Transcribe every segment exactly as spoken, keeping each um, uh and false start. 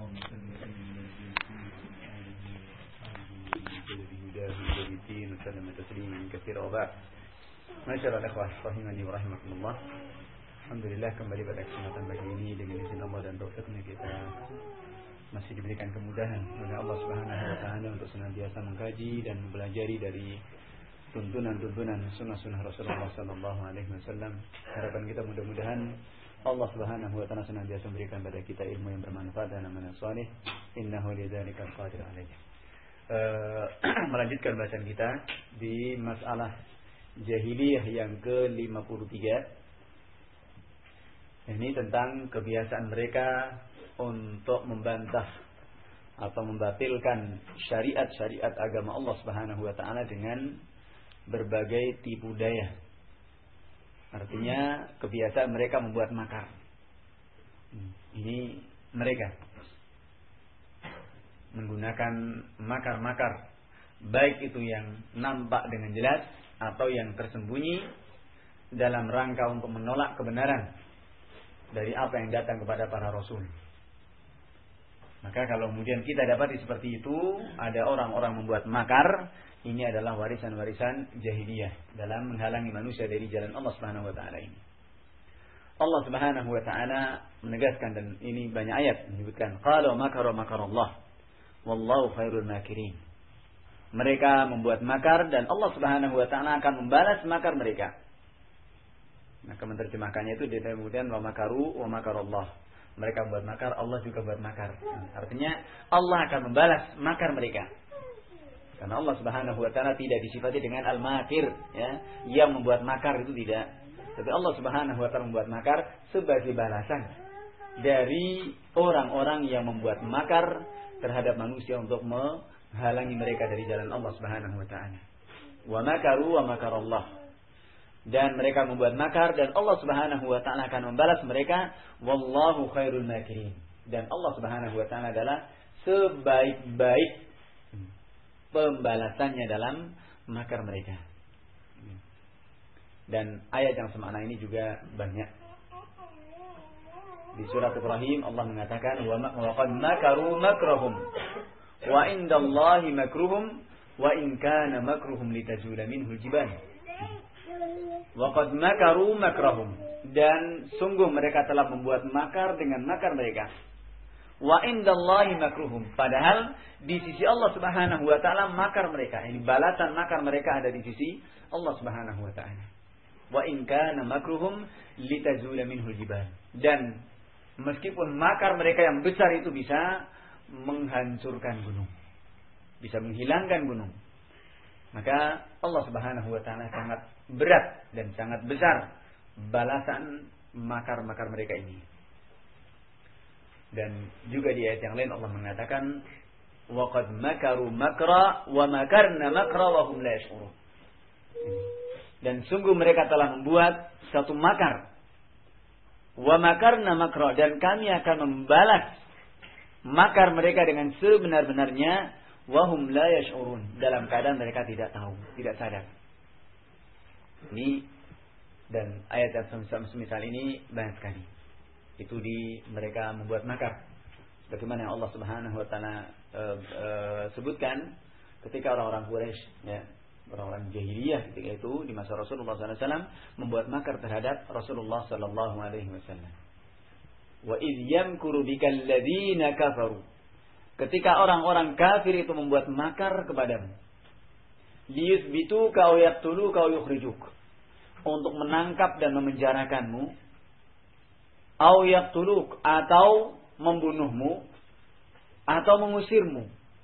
اللهم صل وسلم على نبينا محمد وسلم تسليما كثيرا وبعد. Masyaallah ikhwah rahimani wa rahimakumullah. Alhamdulillah kembali pada kesempatan pagi ini dengan izin Allah dan taufiknya kita masih diberikan kemudahan oleh Allah Subhanahu wa taala untuk senantiasa mengkaji dan mempelajari dari tuntunan-tuntunan sunnah-sunnah Rasulullah sallallahu alaihi wasallam. Harapan kita mudah-mudahan Allah Subhanahu wa taala senantiasa memberikan pada kita ilmu yang bermanfaat dan amal yang saleh. Innahu lidzalika qadir alaih. Uh, melanjutkan bacaan kita di masalah jahiliyah yang ke lima puluh tiga. Ini tentang kebiasaan mereka untuk membantah atau membatalkan syariat-syariat agama Allah Subhanahu wa taala dengan berbagai tipu daya. Artinya kebiasaan mereka membuat makar. Ini mereka menggunakan makar-makar, baik itu yang nampak dengan jelas atau yang tersembunyi dalam rangka untuk menolak kebenaran dari apa yang datang kepada para rasul. Maka kalau kemudian kita dapati seperti itu, ada orang-orang membuat makar, ini adalah warisan-warisan jahiliyah dalam menghalangi manusia dari jalan Allah Subhanahu wa taala ini. Allah Subhanahu wa taala menegaskan, dan ini banyak ayat menyebutkan, qala makara makarallah wallahu khairul makirin. Mereka membuat makar dan Allah Subhanahu wa taala akan membalas makar mereka. Maka menerjemahkannya itu kemudian wa makaru wa makarallah. Mereka membuat makar, Allah juga buat makar. Artinya Allah akan membalas makar mereka. Karena Allah Subhanahu wa taala tidak disifati dengan al-makir, ya, yang membuat makar itu tidak. Tapi Allah Subhanahu wa taala membuat makar sebagai balasan dari orang-orang yang membuat makar terhadap manusia untuk menghalangi mereka dari jalan Allah Subhanahu wa taala. Wa makaru wa makarallah. Dan mereka membuat makar dan Allah Subhanahu wa taala akan membalas mereka, wallahu khairul makirin. Dan Allah Subhanahu wa taala adalah sebaik-baik pembalasannya dalam makar mereka. Dan ayat yang semakna ini juga banyak. Di surat Ibrahim Allah mengatakan wa qad makaru makrahum wa indallahi makruhum wa in kana makruhum litazula minhu aljibal. Wa qad makaru makrahum, dan sungguh mereka telah membuat makar dengan makar mereka. Wa indallahi makruhum, padahal di sisi Allah Subhanahu wa taala makar mereka, ini balasan makar mereka ada di sisi Allah Subhanahu wa taala. Wa in kana makruhum litazula minhu aljibal, dan meskipun makar mereka yang besar itu bisa menghancurkan gunung, bisa menghilangkan gunung, maka Allah Subhanahu wa taala sangat berat dan sangat besar balasan makar-makar mereka ini. Dan juga di ayat yang lain Allah mengatakan wa qad makaru makra wa makarna makra wa hum la yash'urun. Dan sungguh mereka telah membuat satu makar, wa makarna makra, dan kami akan membalas makar mereka dengan sebenar-benarnya, wa hum la yash'urun, dalam keadaan mereka tidak tahu, tidak sadar. Ini dan ayat yang semisal ini banyak sekali. Itu di mereka membuat makar. Bagaimana yang Allah Subhanahu wa taala e, e, sebutkan ketika orang-orang Quraisy, ya, orang-orang jahiliyah ketika itu di masa Rasulullah sallallahu alaihi wasallam membuat makar terhadap Rasulullah sallallahu alaihi wasallam. Wa idh yamkuru bikal ladzina kafaru. Ketika orang-orang kafir itu membuat makar kepadamu, liyuthbituka aw yaqtuluka aw yukhrijuk, untuk menangkap dan memenjarakanmu, aw yaqtuluk, atau membunuhmu, atau mengusirmu.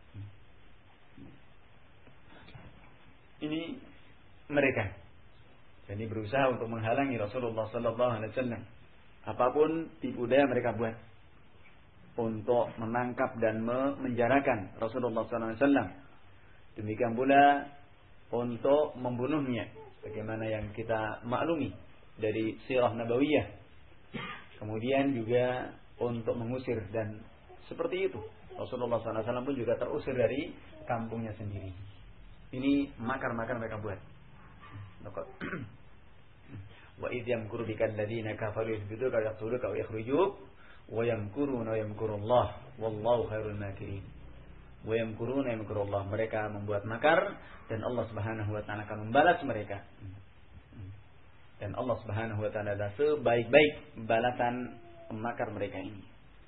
Ini mereka. Jadi berusaha untuk menghalangi Rasulullah sallallahu alaihi wasallam. Apapun tipu daya mereka buat untuk menangkap dan memenjarakan Rasulullah sallallahu alaihi wasallam. Demikian pula untuk membunuhnya, bagaimana yang kita maklumi dari sirah nabawiyah. Kemudian juga untuk mengusir, dan seperti itu Rasulullah sallallahu alaihi wasallam pun juga terusir dari kampungnya sendiri. Ini makar-makar mereka buat. Wa idh yamkuru bikal ladzina kafaru yuthbituka wa yaqtuluka wa yukhrijuk wa yamkuruna wa yamkurullah wallahu khairul makirin. Wa yamkuruna yamkurullah. Mereka membuat makar dan Allah Subhanahu wa taala akan membalas mereka. Dan Allah Subhanahu wa taala adalah sebaik-baik balasan pemakar mereka ini.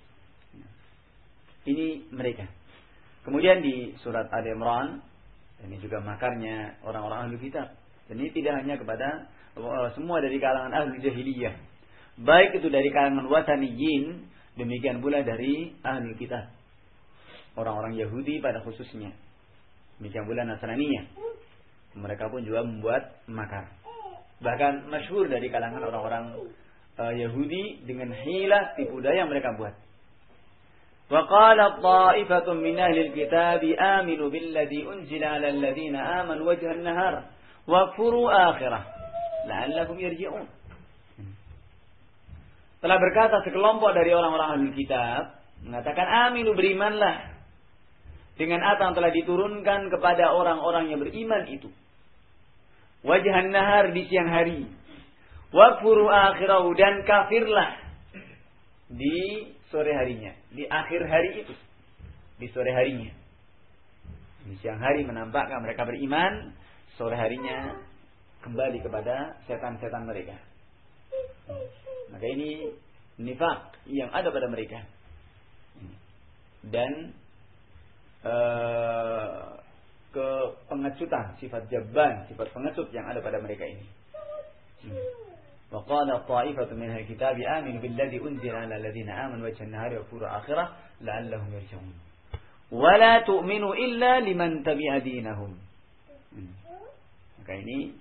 Ini mereka. Kemudian di surat Al-Imran, ini juga makarnya orang-orang ahli kitab. Dan ini tidak hanya kepada semua dari kalangan ahli jahiliyah. Baik itu dari kalangan wasaniyin, demikian pula dari ahli kitab. Orang-orang Yahudi pada khususnya. Demikian pula Nasraniyah. Mereka pun juga membuat makar. Bahkan masyhur dari kalangan orang-orang uh, Yahudi dengan hilah tipu daya yang mereka buat. Wa qalat ta'ifatun min ahli al-kitab aminu billadhi unzila 'ala alladhina amanu wajha an-nahar wa furu akhirah la'allakum yarji'un. Telah berkata sekelompok dari orang-orang ahli kitab mengatakan aminu, berimanlah dengan apa yang telah diturunkan kepada orang-orang yang beriman itu. Wajhan nahar, di siang hari. Wakfuru akhirahu, dan kafirlah di sore harinya. Di akhir hari itu. Di sore harinya. Di siang hari menampakkan mereka beriman. Sore harinya kembali kepada setan-setan mereka. Maka ini nifaq yang ada pada mereka. Dan uh, ke pengecutan, sifat jabban, sifat pengecut yang ada pada mereka ini. Wa qala ta'ifatu min al-kitab aminu billadhi unzila 'ala alladhina amanu wajhan nahari wa furu akhirah la'allahum yarji'un. Wa la tu'minu illa liman tabi'a dinahum. Maka ini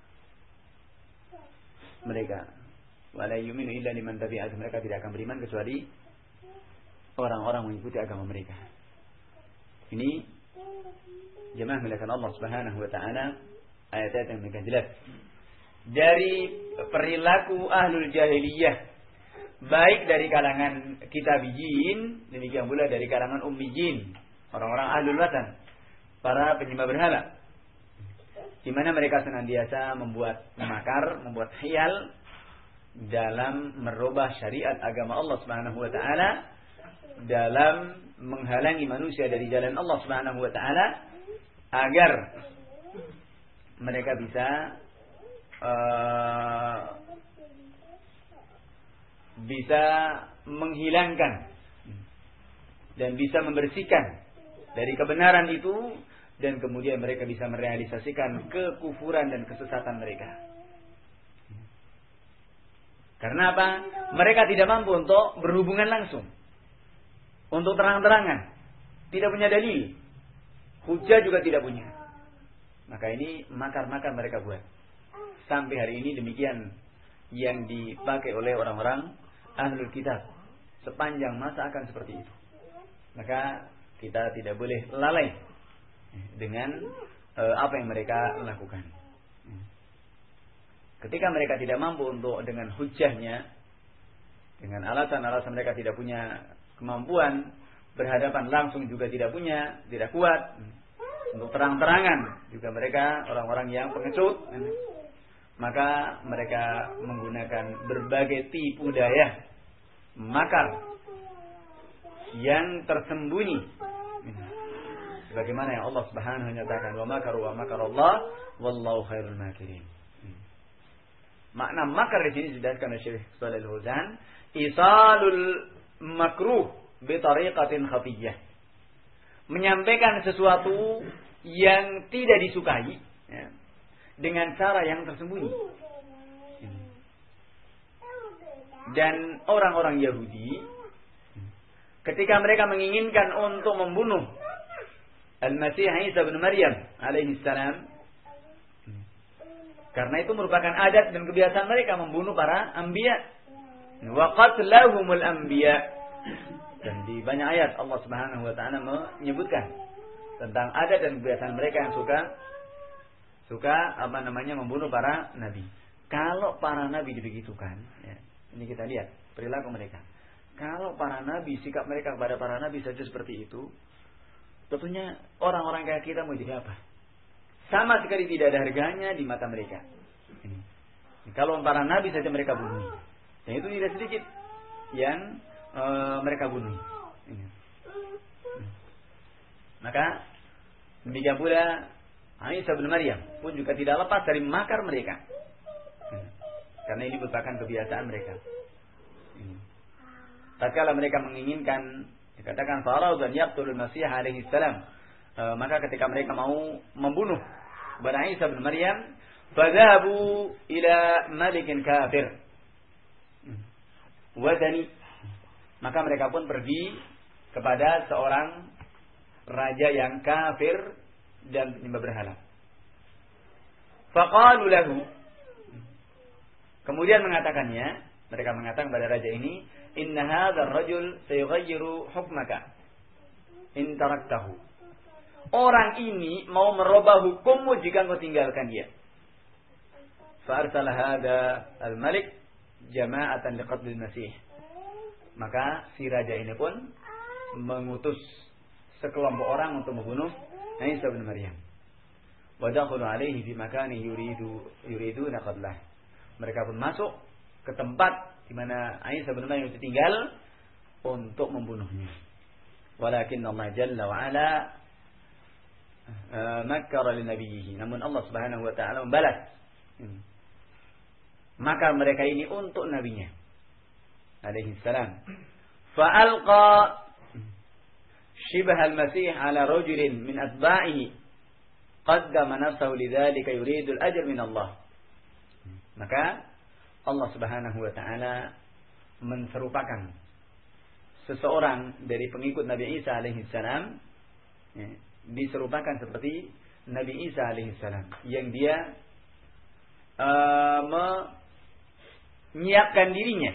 mereka wa la yu'minu illa liman tabi'a, mereka tidak akan beriman kecuali orang-orang mengikuti agama mereka. Ini jemaah melakukan Allah Subhanahu wa taala, ayat-ayat yang mereka jelas dari perilaku ahlul jahiliyah, baik dari kalangan kitabiyin, demikian pula dari kalangan ummiyin, orang-orang ahlul watan, para penyembah berhala, di mana mereka senantiasa membuat makar, membuat khayal dalam merubah syariat agama Allah Subhanahu wa taala, dalam menghalangi manusia dari jalan Allah Subhanahu wa taala, agar mereka bisa uh, bisa menghilangkan dan bisa membersihkan dari kebenaran itu, dan kemudian mereka bisa merealisasikan kekufuran dan kesesatan mereka. Karena apa? Mereka tidak mampu untuk berhubungan langsung, untuk terang-terangan, tidak punya dalil. Hujah juga tidak punya. Maka ini makar-makar mereka buat. Sampai hari ini demikian yang dipakai oleh orang-orang ahlul kitab. Sepanjang masa akan seperti itu. Maka kita tidak boleh lalai dengan uh, apa yang mereka lakukan. Ketika mereka tidak mampu untuk dengan hujahnya, dengan alasan-alasan mereka tidak punya kemampuan, berhadapan langsung juga tidak punya, tidak kuat, untuk terang-terangan juga mereka orang-orang yang pengecut, maka mereka menggunakan berbagai tipu daya, makar yang tersembunyi, sebagaimana yang Allah Subhanahu wa taala katakan, wa makaru wa makarallah wallahu khairul makirin. Makna makar di sini dijelaskan oleh Syekh Shalih Al-Fauzan, isalul makruh bitariqatin khafiyah, menyampaikan sesuatu yang tidak disukai, ya, dengan cara yang tersembunyi. Dan orang-orang Yahudi ketika mereka menginginkan untuk membunuh Al-Masih Isa bin Maryam alaihi salam, karena itu merupakan adat dan kebiasaan mereka membunuh para anbiya, wa qatlahumul anbiya. Dan di banyak ayat Allah Subhanahu wa taala menyebutkan tentang adat dan kebiasaan mereka yang suka suka apa namanya membunuh para nabi. Kalau para nabi dibegitukan, ya, ini kita lihat perilaku mereka. Kalau para nabi, sikap mereka kepada para nabi saja seperti itu, tentunya orang-orang kayak kita mau jadi apa? Sama sekali tidak ada harganya di mata mereka. Ini. Kalau para nabi saja mereka bunuh, dan itu tidak sedikit yang Uh, mereka bunuh. Maka demikian pula Isa bin Maryam pun juga tidak lepas dari makar mereka. Karena ini merupakan kebiasaan mereka. Tatkala mereka menginginkan dikatakan farau dan yaqtulul Masih alaihi salam, e, maka ketika mereka mau membunuh kepada Isa bin Maryam, fadhabu ila malikin kafir wadani, maka mereka pun pergi kepada seorang raja yang kafir dan penyembah berhala. Faqalu lahu, kemudian mengatakannya, mereka mengatakan kepada raja ini, inna hadzal rajul sayughayyiru hukmaka in taraktahu. Orang ini mau merubah hukummu jika engkau tinggalkan dia. Fa arsala hadza al-malik jama'atan liqatl al-Masih. Maka si raja ini pun mengutus sekelompok orang untuk membunuh Isa bin Maryam. Wa dakhalu alaihi fi makani yuridu yuriduna qatlah. Mereka pun masuk ke tempat di mana Isa bin Maryam itu tinggal untuk membunuhnya. Walakin Allah Jalla wa Ala uh, makkara li nabiyhi. Namun Allah Subhanahu wa taala membalas makar mereka ini untuk nabinya alaihi salam. Fa alqa shibha al-Masih ala rajulin min atba'ihi qaddama nafsahu lidzalika yuridu al-ajr min Allah. Maka Allah Subhanahu wa taala menserupakan seseorang dari pengikut Nabi Isa alaihi salam, ya, diserupakan seperti Nabi Isa alaihi salam yang dia uh, menyiapkan dirinya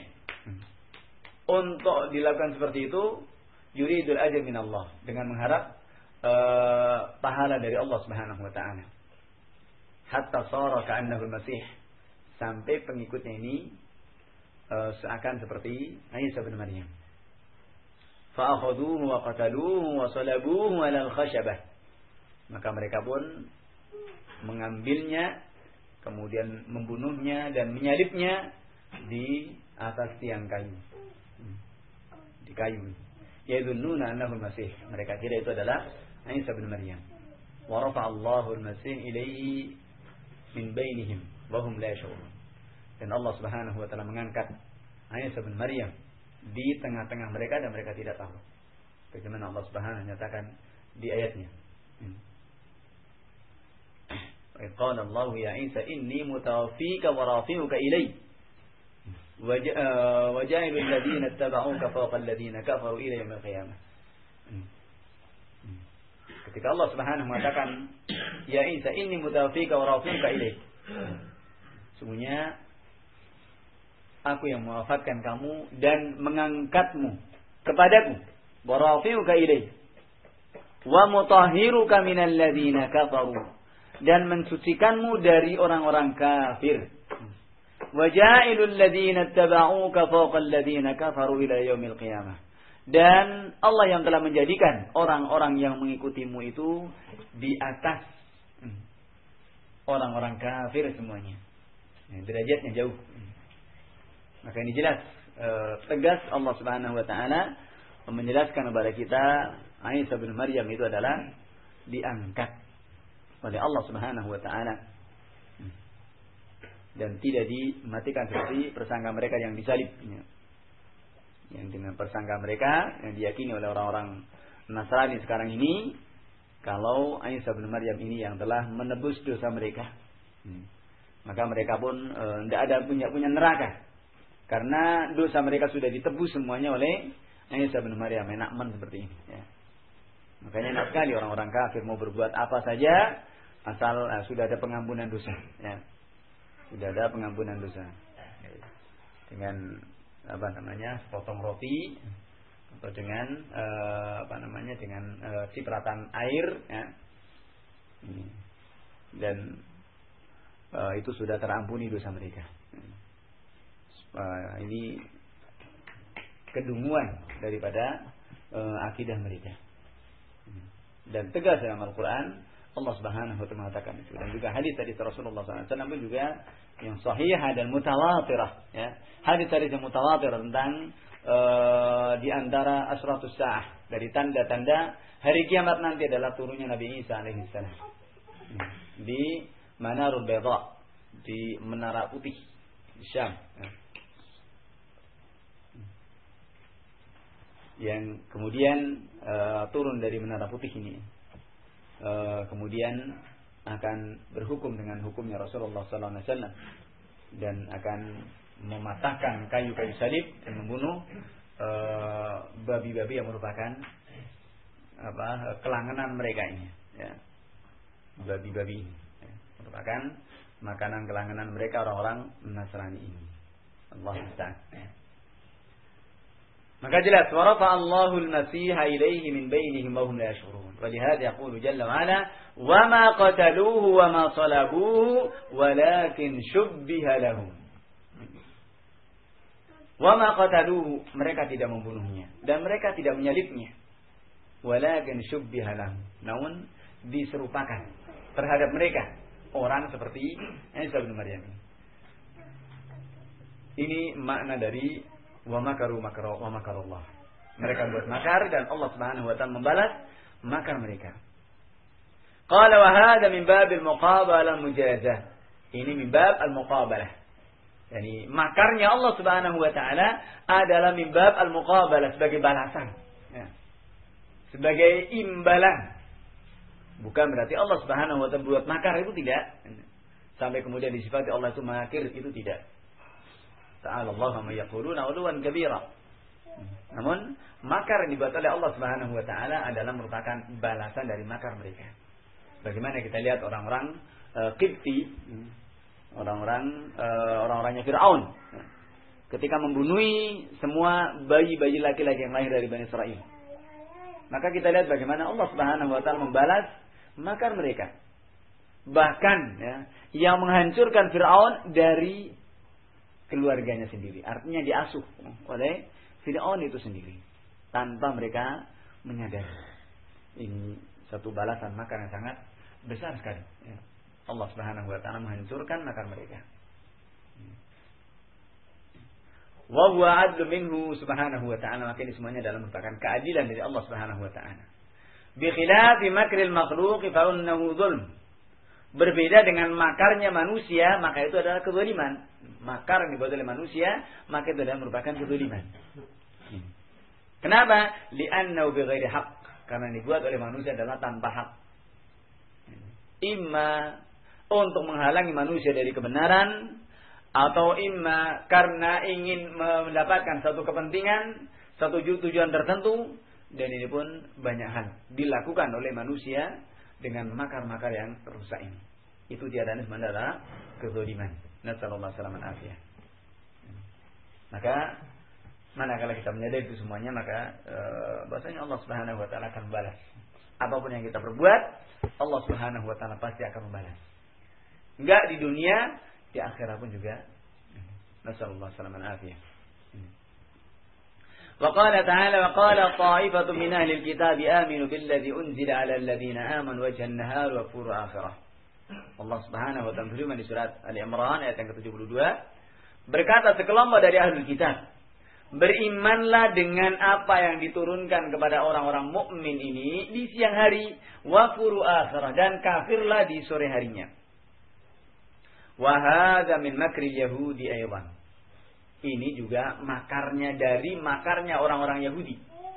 untuk dilakukan seperti itu, yuridul ajr min Allah, dengan mengharap uh, pahala dari Allah Subhanahu wa taala. Hatta sara ka'annahu al-Masih, sampai pengikutnya ini uh, seakan seperti Isa bin Maryam. Fa akhaduhu wa qataluhu wa salabuhu ala al-khashabah. Maka mereka pun mengambilnya, kemudian membunuhnya dan menyalibnya di atas tiang kayu. Di kayu. Yadhunnuna annahu al-Masih. Mereka kira itu adalah Isa bin Maryam. Wa rafa'a Allahu al-Masih ilaihi min bainihim wa hum la yash'urun. Dan Allah Subhanahu wa taala mengangkat Isa bin Maryam di tengah-tengah mereka dan mereka tidak tahu. Bagaimana Allah Subhanahu menyatakan di ayatnya. Wa qala Allah ya Isa inni mutawaffika wa rafi'uka ilayya wa ja'ilul ladzina ittaba'uka fawqa alladzina kafaru ila yaumil qiyamah. Ketika Allah Subhanahu mengatakan ya Isa inni mutawaffika wa rafi'uka ilayya, sungguhnya aku yang mewafatkan kamu dan mengangkatmu kepadaku, wa rafi'uka ilayya wa mutahhiruka minal ladzina kafaru, dan mensucikanmu dari orang-orang kafir. Wa ja'ilul ladzina ittaba'uka fawqa alladzina kafaru ila yaumil qiyamah. Dan Allah yang telah menjadikan orang-orang yang mengikutimu itu di atas orang-orang kafir semuanya. Derajatnya jauh. Maka ini jelas e, tegas Allah Subhanahu wa taala menjelaskan kepada kita Isa bin Maryam itu adalah diangkat oleh Allah Subhanahu wa taala dan tidak dimatikan seperti persangka mereka yang disalib. Yang dengan persangka mereka yang diyakini oleh orang-orang Nasrani sekarang ini, kalau Isa bin Maryam ini yang telah menebus dosa mereka, maka mereka pun tidak e, ada punya punya neraka. Karena dosa mereka sudah ditebus semuanya oleh Isa bin Maryam, enakman seperti ini. Ya. Makanya enak sekali orang-orang kafir mau berbuat apa saja asal uh, sudah ada pengampunan dosa. Ya. Sudah ada pengampunan dosa. Dengan apa namanya sepotong roti atau dengan uh, apa namanya dengan uh, cipratan air. Ya. Dan uh, itu sudah terampuni dosa mereka. Uh, ini kedunguan daripada uh, akidah mereka. Dan tegas dalam Al-Quran Allah Subhanahu wa taala mengatakan itu. Dan juga hadis dari Rasulullah sallallahu alaihi wasallam juga yang sahih dan mutawatirah, ya. Hadis dari yang mutawatir tentang uh, di antara asratus sa'ah, dari tanda-tanda hari kiamat nanti adalah turunnya Nabi Isa alaihissalam di Manarul Bayda, di Menara Putih di Syam. Yang kemudian uh, turun dari Menara Putih ini, uh, kemudian akan berhukum dengan hukumnya Rasulullah sallallahu alaihi wasallam dan akan mematahkan kayu-kayu salib dan membunuh uh, babi-babi yang merupakan apa kelangenan mereka ini, ya. Babi-babi ini ya, merupakan makanan kelangenan mereka orang-orang Nasrani ini. Allah Ta'ala. Maka jelas warafa Allahul Masiha ilaihi min bainihim wa hum la yashurun. Wa lihadza yaqulu jalla wa ala wa ma qataluhu wa ma salabuhu walakin shubbiha lahum. Wa ma qataluhu, mereka tidak membunuhnya dan mereka tidak menyalibnya. Walakin shubbiha lahum, namun diserupakan terhadap mereka orang seperti Isa bin Maryam. Ini makna dari wa makaru makara wa makarallah. Mereka buat makar dan Allah Subhanahu wa taala membalas makar mereka. Qala wa hadha min bab al-muqabalah mujazah. Ini min bab al-muqabalah. Yani makarnya Allah Subhanahu wa taala adalah min bab al-muqabalah, sebagai balasan. Ya. Sebagai imbalan. Bukan berarti Allah Subhanahu wa taala buat makar, itu tidak. Sampai kemudian disifati Allah itu makir, itu tidak. Ta'ala Allah ma yaquluna 'uluwan kabira. Namun makar yang dibuat oleh Allah Subhanahu wa taala adalah merupakan balasan dari makar mereka. Bagaimana kita lihat orang-orang uh, Qibti, orang-orang uh, orang-orangnya Firaun, ketika membunuhi semua bayi-bayi laki-laki yang lahir dari Bani Israel. Maka kita lihat bagaimana Allah Subhanahu wa taala membalas makar mereka. Bahkan ya, yang menghancurkan Firaun dari keluarganya sendiri. Artinya diasuh oleh Fir'aun itu sendiri tanpa mereka menyadari. Ini satu balasan makar yang sangat besar sekali. Ya. Allah Subhanahu wa taala menghancurkan makar mereka. Wa huwa 'adlu minhu subhanahu wa ta'ala, maka ini semuanya adalah merupakan keadilan dari Allah Subhanahu wa taala. Bi khilafi makril makhluq fa innahu dzulm. Berbeda dengan makarnya manusia, maka itu adalah kezaliman. Makar yang dibuat oleh manusia, maka itu adalah merupakan kezaliman. Kenapa? Li'annahu bighairi haqq. Karena dibuat oleh manusia adalah tanpa hak. Imma untuk menghalangi manusia dari kebenaran, atau imma karena ingin mendapatkan satu kepentingan, satu tujuan tertentu, dan ini pun banyak hal dilakukan oleh manusia dengan makar-makar yang rusak ini. Itu tiada sebenarnya adalah kezaliman. Nasallallahu alaihi wasallam. Maka manakala kita menyadari itu semuanya, maka e, bahasanya Allah Subhanahu wa taala akan membalas. Apapun yang kita perbuat, Allah Subhanahu wa taala pasti akan membalas. Enggak di dunia, di akhirat pun juga. Nasallallahu alaihi wasallam. وقال تعالى وقال طائفة من أهل الكتاب آمنوا بالذي أنزل على الذين آمنوا وجه النهار وكفروا آخرة. Allah Subhanahu wa taala berfirman di surat Ali Imran ayat yang ke tujuh puluh dua, berkata sekelompok dari ahlul kitab, berimanlah dengan apa yang diturunkan kepada orang-orang mukmin ini di siang hari, wa kufru akhirah, dan kafirlah di sore harinya. Wa hadza min makri yahudi aywan. Ini juga makarnya dari makarnya orang-orang Yahudi.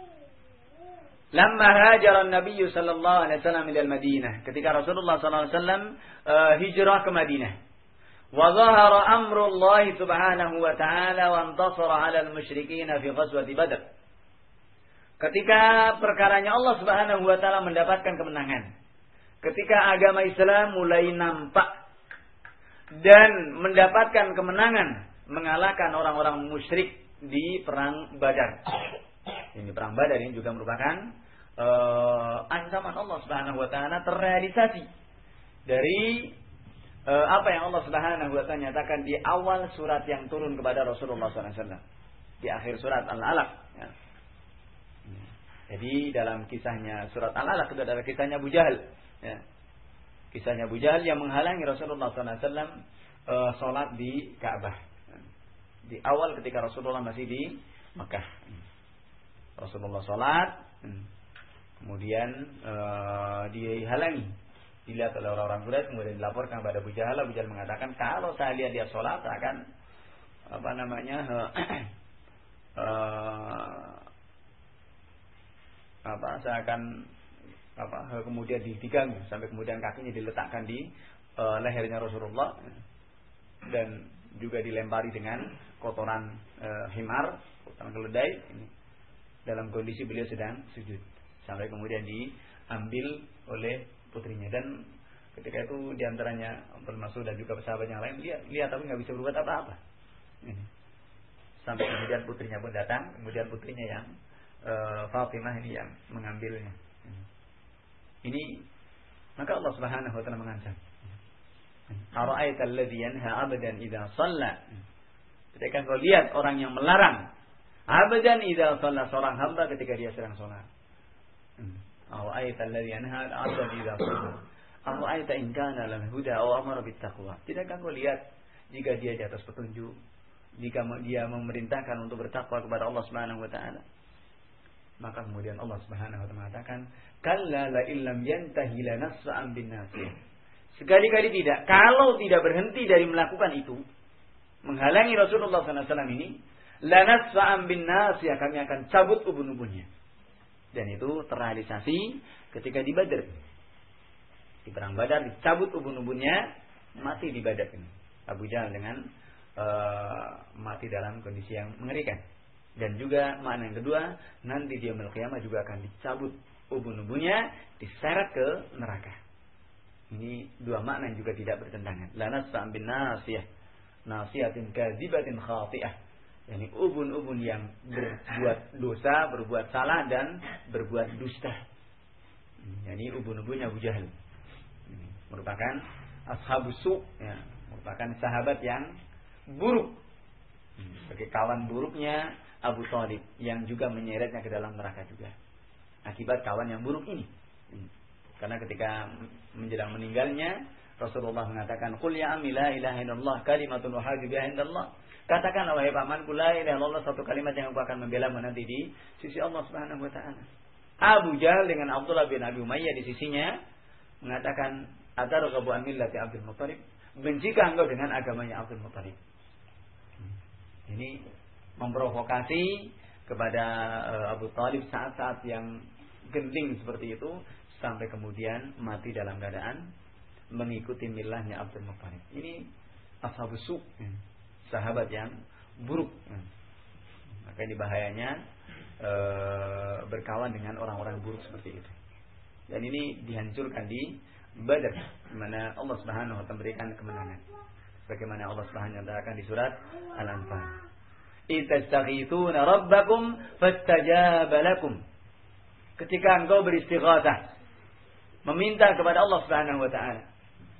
Lamma hajara Nabi sallallahu alaihi wasallam ila Madinah, ketika Rasulullah sallallahu alaihi wasallam uh, hijrah ke Madinah. Wa dhahara amru Allah subhanahu wa ta'ala wa intasara 'ala al-musyrikin fi ghazwati Badr. Ketika perkaranya Allah Subhanahu wa taala mendapatkan kemenangan. Ketika agama Islam mulai nampak dan mendapatkan kemenangan mengalahkan orang-orang musyrik di perang Badar. Ini perang Badar ini juga merupakan uh, ancaman Allah Subhanahu wa taala terrealisasi dari uh, apa yang Allah Subhanahu wa taala nyatakan di awal surat yang turun kepada Rasulullah sallallahu alaihi wasallam. Di akhir surat Al-Alaq, ya. Jadi dalam kisahnya surat Al-Alaq itu adalah kisahnya Abu Jahal, ya. Kisahnya Abu Jahal yang menghalangi Rasulullah sallallahu alaihi wasallam uh, salat di Ka'bah. Di awal ketika Rasulullah masih di Mekah. Rasulullah sholat, kemudian uh, dihalangi, dilihat oleh orang-orang Quraisy, kemudian dilaporkan kepada Abu Jahal. Abu Jahal mengatakan, kalau saya lihat dia sholat akan apa namanya uh, apa saya akan apa kemudian diganggu sampai kemudian kakinya diletakkan di uh, lehernya Rasulullah dan juga dilempari dengan kotoran uh, himar, kotoran keledai ini, dalam kondisi beliau sedang sujud sampai kemudian diambil oleh putrinya. Dan ketika itu diantaranya Abdul Mas'ud dan juga sahabat yang lain lihat, lihat tapi nggak bisa berbuat apa-apa ini. Sampai kemudian putrinya pun datang, kemudian putrinya yang uh, Fatimah ini yang mengambilnya. Ini maka Allah Subhanahu wa taala mengancam. Ara'aita alladhi yanha 'abdan idza shalla. Ketika kau lihat orang yang melarang 'abdan idza shalla, seorang hamba ketika dia sedang salat. Ara'aita alladhi yanha 'abdan idza shalla. Ara'aita in kana lal huda aw amara bit taqwa. Tidakkah kau lihat jika dia di atas petunjuk, jika dia memerintahkan untuk bertakwa kepada Allah Subhanahu wa taala? Maka kemudian Allah Subhanahu wa taala mengatakan, "Kalla la illam yantahi lanasfa'an bin nasiyah." Sekali-kali tidak, kalau tidak berhenti dari melakukan itu, menghalangi Rasulullah sallallahu alaihi wasallam ini, lanasfa'an bin nasiyah, kami akan cabut ubun-ubunnya. Dan itu terrealisasi ketika di Badar. Di perang Badar dicabut ubun-ubunnya, mati di Badar ini. Abu Jahal dengan uh, mati dalam kondisi yang mengerikan. Dan juga makna yang kedua, nanti di yaumil qiyamah juga akan dicabut ubun-ubunnya, diseret ke neraka. Ini dua makna yang juga tidak bertentangan. La nasfa'an bin nasiyah, nasiyatin kadzibatin khati'ah. Yani ubun-ubun yang berbuat dosa, berbuat salah dan berbuat dusta. Yani ubun-ubunnya Abu Jahal. Merupakan ashabus su', ya, merupakan sahabat yang buruk. Sebagai kawan buruknya Abu Thalib yang juga menyeretnya ke dalam neraka juga. Akibat kawan yang buruk ini. Karena ketika menjelang meninggalnya Rasulullah mengatakan, "Qul ya ammi la ilaha illallah kalimatun wahaju biha indallah." Katakanlah wahai pamanku, la ilaha illallah, satu kalimat yang aku akan membela nanti di sisi Allah Subhanahu wa taala. Abu Jahal dengan Abdullah bin Abi Umayyah di sisinya mengatakan, "Atarghabu an millati Abdul Muttalib?" Bencikah engkau dengan agamanya Abdul Muttalib? Ini memprovokasi kepada uh, Abu Thalib saat-saat yang genting seperti itu, sampai kemudian mati dalam keadaan mengikuti milahnya Abdul Muttalib. Ini ashabus su', sahabat yang buruk. Maka ini bahayanya uh, berkawan dengan orang-orang buruk seperti itu. Dan ini dihancurkan di Badar, di mana Allah Subhanahu wa taala memberikan kemenangan. Bagaimana Allah Subhanahu wa taala akan di surat Al-Anfal. Ittastaghithuna rabbakum fastajaba lakum. Ketika engkau beristighatsah, meminta kepada Allah Subhanahu wa taala,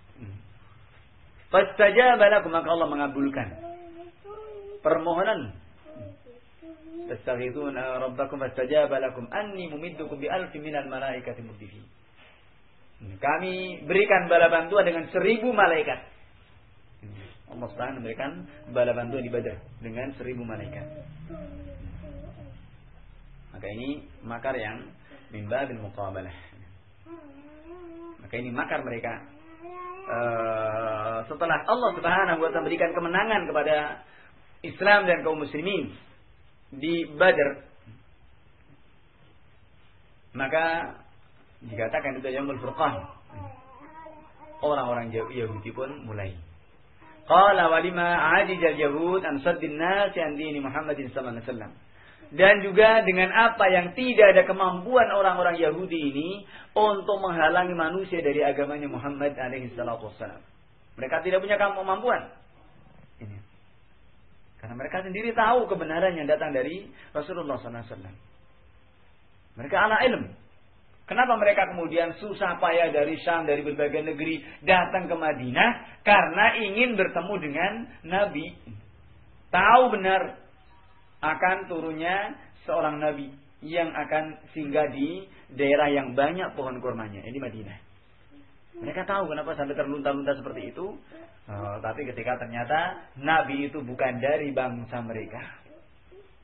fastajaba lakum, maka Allah mengabulkan permohonan. Ittastaghithuna rabbakum fastajaba lakum anni mumiddukum bi alfin minal malaikati murdifin. Kami berikan bala bantuan dengan seribu malaikat. Allah Subhanahu memberikan bala bantuan di Badar dengan seribu malaikat. Maka ini makar yang min babil muqabalah. Maka ini makar mereka. Uh, setelah Allah Subhanahu wa taala memberikan kemenangan kepada Islam dan kaum muslimin di Badar, maka dikatakan itu Yaumul Furqan. Orang-orang Yahudi pun mulai qala walima ajijal yahud an saddin nas an dini Muhammadin sallallahu alaihi wasallam. Dan juga dengan apa yang tidak ada kemampuan orang-orang Yahudi ini untuk menghalangi manusia dari agamanya Muhammad alaihi salatu wasallam. Mereka tidak punya kemampuan. Ini. Karena mereka sendiri tahu kebenaran yang datang dari Rasulullah sallallahu alaihi wasallam. Mereka ala ilm. Kenapa mereka kemudian susah payah dari Syam, dari berbagai negeri datang ke Madinah? Karena ingin bertemu dengan Nabi. Tahu benar akan turunnya seorang Nabi yang akan singgah di daerah yang banyak pohon kurmanya, ini Madinah. Mereka tahu kenapa sampai terlunta-lunta seperti itu. Oh, tapi ketika ternyata Nabi itu bukan dari bangsa mereka.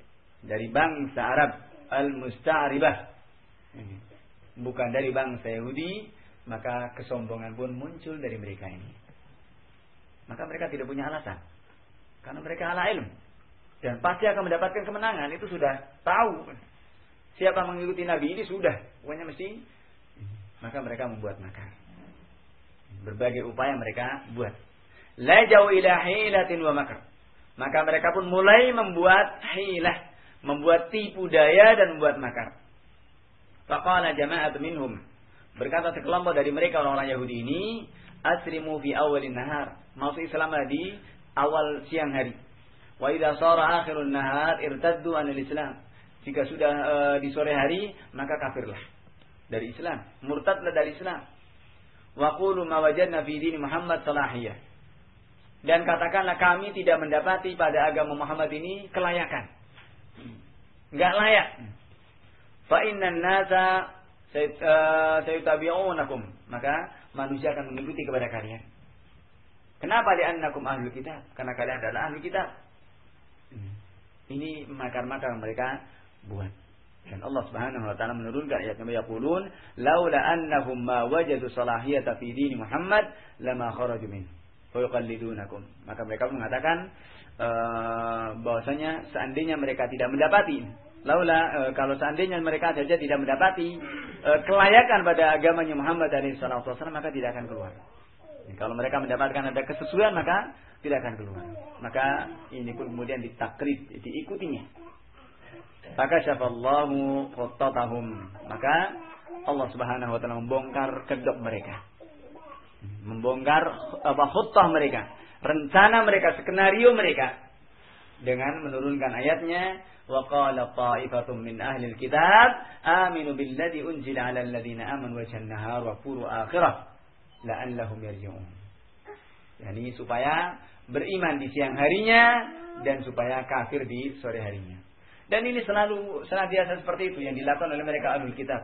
dari bangsa Arab al-musta'ribah, bukan dari bangsa Yahudi, maka kesombongan pun muncul dari mereka ini. Maka mereka tidak punya alasan, karena mereka ala ilmu dan pasti akan mendapatkan kemenangan. Itu sudah tahu. Siapa mengikuti Nabi ini sudah, pokoknya mesti. Maka mereka membuat makar. Berbagai upaya mereka buat. Lajau ila hilatin wa makar. Maka mereka pun mulai membuat hilah, membuat tipu daya dan membuat makar. Faqala jama'atun minhum, berkata sekelompok dari mereka orang-orang Yahudi ini, asrimu fi awalin nahar, masuk Islam di awal siang hari. Wa idza sara akhirun nahar irtaddu anil Islam. Jika sudah e, di sore hari, maka kafirlah dari Islam, murtadlah dari Islam. Wa qulu ma wajadna fi dini Muhammad salahiyah. Dan katakanlah kami tidak mendapati pada agama Muhammad ini kelayakan. Enggak layak. Fa innan nasa sayutabi'unakum, maka manusia akan mengikuti kepada kalian. Kenapa? Li'annakum ahlul kitab, karena kalian adalah ahlul kitab. Ini makar-makar mereka buat. Dan Allah Subhanahu wa taala menurunkan ayat yang yaqulun laula annahum ma wajadu salahiyata fi dini Muhammad lama kharaju min fa yuqallidunakum. Maka mereka mengatakan uh, bahwasanya seandainya mereka tidak mendapati laula uh, kalau seandainya mereka saja tidak mendapati uh, kelayakan pada agamanya Muhammad alaihi salatu wasallam, maka tidak akan keluar. Jadi, kalau mereka mendapatkan ada kesesuaian, maka tidak akan keluar. Maka ini pun kemudian ditakrib, diikutinya. Maka syafallahu qattatahum, maka Allah Subhanahu wa taala membongkar kedok mereka. Membongkar apa khuttah mereka, rencana mereka, skenario mereka dengan menurunkan ayatnya wa qala ta'ifatum min ahli alkitab aminu billadzi unzila 'alal ladzina amanu wajhan nahar wa quru akhirah la'allahum yarji'un. Yani supaya beriman di siang harinya dan supaya kafir di sore harinya. Dan ini selalu senantiasa seperti itu yang dilakukan oleh mereka ahlul kitab.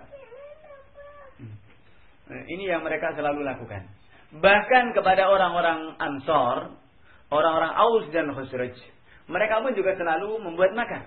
Ini yang mereka selalu lakukan. Bahkan kepada orang-orang Ansor, orang-orang Aus dan Khazraj, mereka pun juga selalu membuat makar.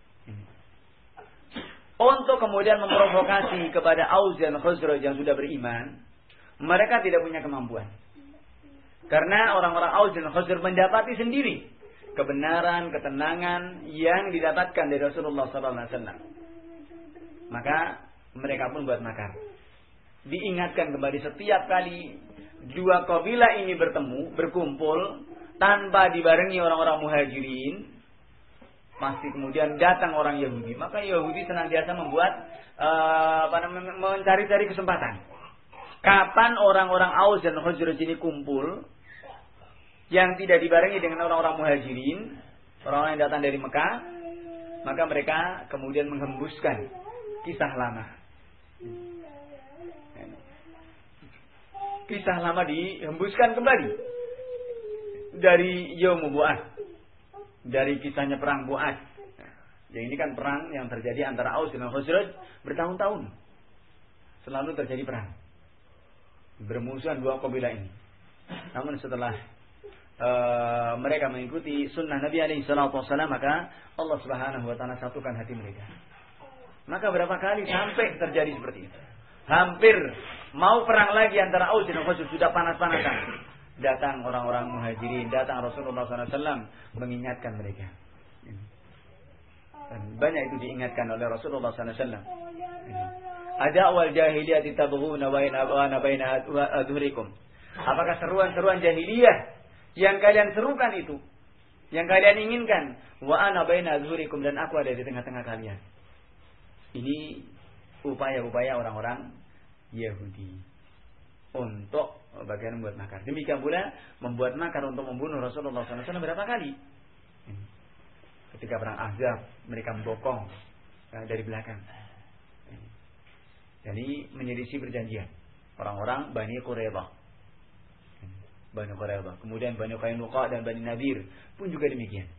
Untuk kemudian memprovokasi kepada Aus dan Khazraj yang sudah beriman, mereka tidak punya kemampuan. Karena orang-orang Aus dan Khazraj mendapati sendiri kebenaran, ketenangan yang didapatkan dari Rasulullah sallallahu alaihi wasallam. Maka mereka pun buat makar. Diingatkan kembali setiap kali dua kabilah ini bertemu, berkumpul tanpa dibarengi orang-orang Muhajirin, pasti kemudian datang orang Yahudi. Maka Yahudi senantiasa membuat uh, apa namanya, mencari-cari kesempatan. Kapan orang-orang Aus dan Khazraj ini kumpul yang tidak dibarengi dengan orang-orang Muhajirin, orang-orang yang datang dari Mekah, maka mereka kemudian menghembuskan kisah lama. Kisah lama dihembuskan kembali dari Yaum Bu'ad, dari kisahnya perang Bu'ad. Ya, ini kan perang yang terjadi antara Aus dan Khazraj bertahun-tahun. Selalu terjadi perang. Bermusuhan dua kabilah ini. Namun setelah Uh, mereka mengikuti sunnah Nabi alaihi salatu wasallam, maka Allah Subhanahu wa taala satukan hati mereka. Maka berapa kali sampai terjadi seperti itu. Hampir mau perang lagi antara Aus dan Khazraj, sudah panas-panasan. Datang orang-orang Muhajirin, datang Rasulullah sallallahu alaihi wasallam mengingatkan mereka. Dan banyak itu diingatkan oleh Rasulullah sallallahu alaihi wasallam. Ada awal jahiliyah tabghuna wa ana baina adhurikum. Apakah seruan-seruan jahiliyah yang kalian serukan itu, yang kalian inginkan, wa ana baina azhurikum, dan aku ada di tengah-tengah kalian. Ini upaya-upaya orang-orang Yahudi untuk bagian membuat makar. Demikian pula membuat makar untuk membunuh Rasulullah sallallahu alaihi wasallam berapa kali. Ketika perang Ahzab, mereka membokong dari belakang. Jadi menyelisih perjanjian orang-orang Bani Quraidah. Bani Quraidah, kemudian Bani Qainuqa dan Bani Nadir pun juga demikian.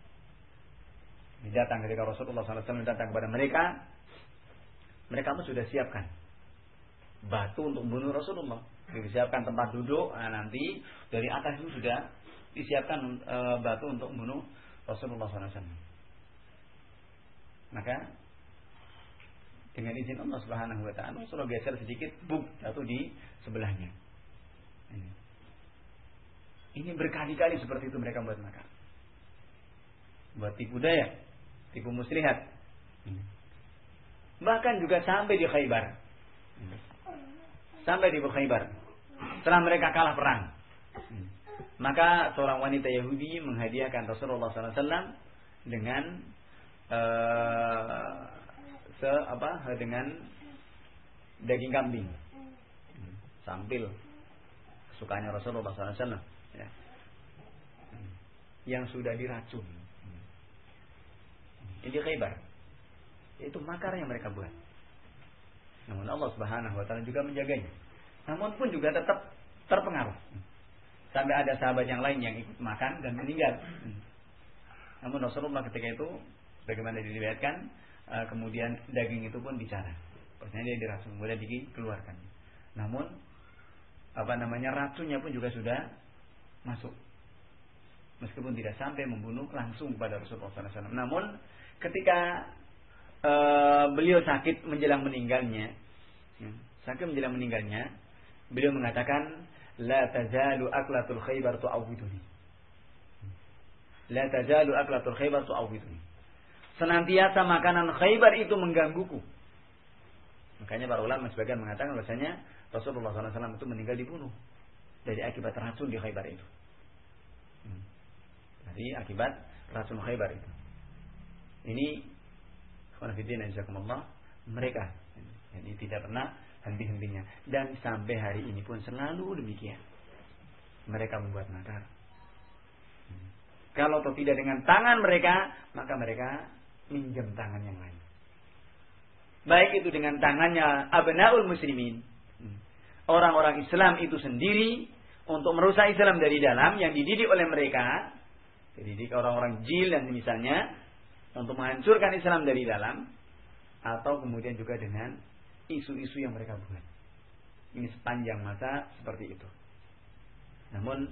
Datang ketika Rasulullah sallallahu alaihi wasallam datang kepada mereka, mereka pun sudah siapkan batu untuk membunuh Rasulullah. Disiapkan tempat duduk, nah nanti dari atas itu sudah disiapkan e, batu untuk membunuh Rasulullah sallallahu alaihi wasallam. Maka dengan izin Allah Subhanahu wa taala suruh geser sedikit, buk, jatuh di sebelahnya. Ini, ini berkali-kali seperti itu mereka buat makar. Buat tipu daya, tipu muslihat. Ini. Bahkan juga sampai di Khaybar. Ini. Sampai di Khaybar. Setelah mereka kalah perang. Ini. Maka seorang wanita Yahudi menghadiahkan Rasulullah sallallahu alaihi wasallam dengan uh, se apa dengan daging kambing, sambil kesukaannya Rasulullah sallallahu alaihi wasallam, ya, yang sudah diracun. Ini Khaybar. Itu makar yang mereka buat. Namun Allah Subhanahu wa taala juga menjaganya. Namun pun juga tetap terpengaruh. Sampai ada sahabat yang lain yang ikut makan dan meninggal. Namun Rasulullah ketika itu, bagaimana diriwayatkan, kemudian daging itu pun bicara. Maksudnya dia diracun, kemudian dikeluarkan. Namun apa namanya racunnya pun juga sudah masuk. Meskipun tidak sampai membunuh langsung kepada Rasulullah sallallahu alaihi wasallam. Namun ketika uh, beliau sakit menjelang meninggalnya, sakit menjelang meninggalnya, beliau mengatakan, La tazalu aklatul Khaybar tu'awwiduni. La tazalu aklatul Khaybar tu'awwiduni. Senantiasa makanan Khaybar itu menggangguku. Makanya para ulama sebagian mengatakan bahasanya Rasulullah sallallahu alaihi wasallam itu meninggal dibunuh dari akibat racun di Khaybar itu. Hmm. Dari akibat racun Khaybar itu. Ini khonafidin azakumullah, mereka ini tidak pernah henti-hentinya, dan sampai hari ini pun selalu demikian. Mereka membuat makar. Hmm. Kalau tidak dengan tangan mereka, maka mereka minjam tangan yang lain. Baik itu dengan tangannya abnaul muslimin, orang-orang Islam itu sendiri, untuk merusak Islam dari dalam, yang dididik oleh mereka, dididik orang-orang jil dan misalnya, untuk menghancurkan Islam dari dalam, atau kemudian juga dengan isu-isu yang mereka buat. Ini sepanjang masa seperti itu. Namun,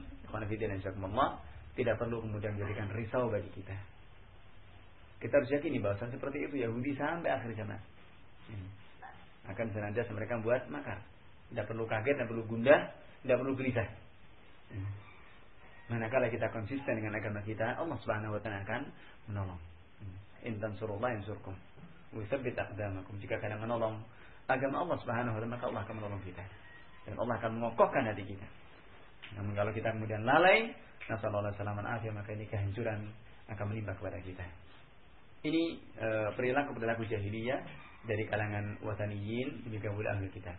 tidak perlu kemudian menjadikan risau bagi kita. Kita harus yakini bahwa seperti itu Yahudi sampai akhir zaman. Akan senantiasa mereka buat makar. Tidak perlu kaget, tidak perlu gundah, tidak perlu gelisah. Manakala kita konsisten dengan agama kita, Allah Subhanahu wa taala akan menolong. In tansurullah yansurkum wa yutsabbit aqdamakum. Jika kalian menolong agama Allah Subhanahu wa taala, maka Allah akan menolong kita. Dan Allah akan mengokohkan hati kita. Namun kalau kita kemudian lalai, nasallallahu alaihi wasallam, maka ini kehancuran akan menimpa kepada kita. Ini e, perilaku-perilaku jahiliyah dari kalangan wataniyin, demikian pula ahli kitab.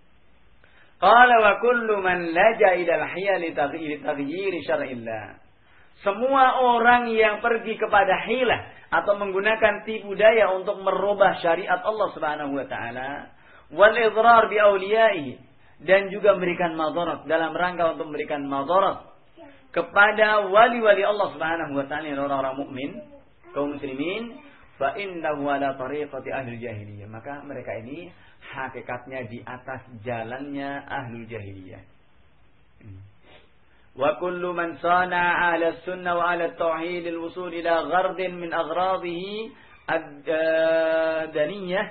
Qala wa kullu man laja ila al-hiyal li taghyir syar'illah. Semua orang yang pergi kepada hilah atau menggunakan tipu daya untuk merubah syariat Allah Subhanahu wa taala, wal idrar bi awliyai, dan juga memberikan madarat dalam rangka untuk memberikan madarat kepada wali-wali Allah Subhanahu wa taala, orang-orang mukmin, kaum muslimin, fa innahu ala tariqati ahli jahiliyah. Maka mereka ini hakikatnya di atas jalannya ahli jahiliyah. Wa kullu man sana'a 'ala sunnah wa 'ala tauhid al-wusul ila ghardin min aghradihi ad-daniyah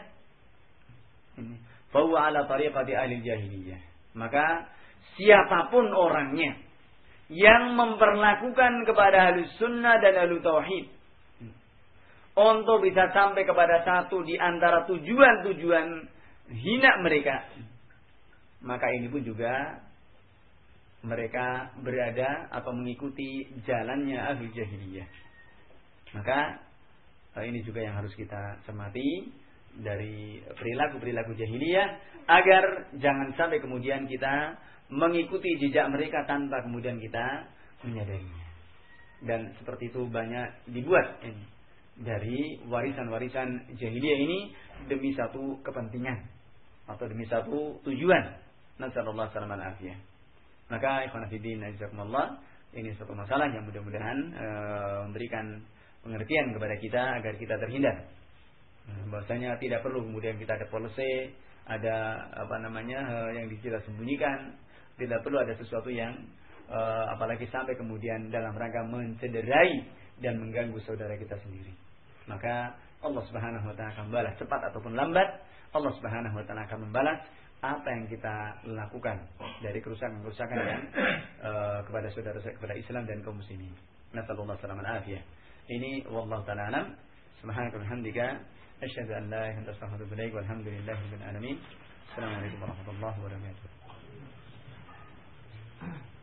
fa huwa 'ala tariqati ahli jahiliyah. Maka siapapun orangnya yang memperlakukan kepada ahli sunnah dan ahli tauhid untuk bisa sampai kepada satu di antara tujuan-tujuan hina mereka, maka ini pun juga mereka berada atau mengikuti jalannya ahli jahiliyah. Maka ini juga yang harus kita cermati dari perilaku-perilaku jahiliyah, agar jangan sampai kemudian kita mengikuti jejak mereka tanpa kemudian kita menyadarinya. Dan seperti itu banyak dibuat ini dari warisan-warisan jahiliyah ini demi satu kepentingan atau demi satu tujuan. Nasallallahu alaihi wasallam. Maka ikhwan fillah jazakumullah, ini satu masalah yang mudah-mudahan e, memberikan pengertian kepada kita agar kita terhindar. Bahwasanya tidak perlu kemudian kita ada polisi, ada apa namanya e, yang kita sembunyikan, tidak perlu ada sesuatu yang e, apalagi sampai kemudian dalam rangka mencederai dan mengganggu saudara kita sendiri. Maka Allah Subhanahu wa taala akan membalas cepat ataupun lambat. Allah Subhanahu wa taala akan membalas apa yang kita lakukan dari kerusakan-kerusakan yang uh, kepada saudara kepada Islam dan kaum muslimin. Nasallallahu alaihi wasallam. Ini wallahu taala alam. Subhanaka wa bihamdika asyhadu an la ilaha illa anta astaghfiruka wa atubu ilaik. Walhamdulillahi rabbil alamin. Assalamualaikum warahmatullahi wabarakatuh.